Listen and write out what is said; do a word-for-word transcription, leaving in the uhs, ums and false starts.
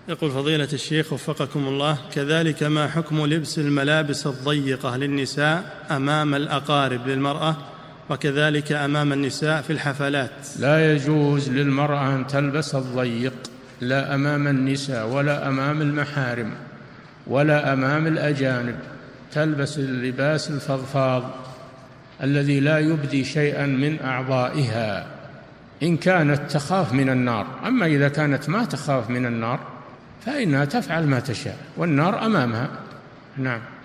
يقول فضيلة الشيخ وفقكم الله، كذلك ما حكم لبس الملابس الضيقة للنساء أمام الأقارب للمرأة وكذلك أمام النساء في الحفلات؟ لا يجوز للمرأة أن تلبس الضيق، لا أمام النساء ولا أمام المحارم ولا أمام الأجانب، تلبس اللباس الفضفاض الذي لا يبدي شيئا من أعضائها إن كانت تخاف من النار. أما إذا كانت ما تخاف من النار فإنها تفعل ما تشاء والنار أمامها. نعم.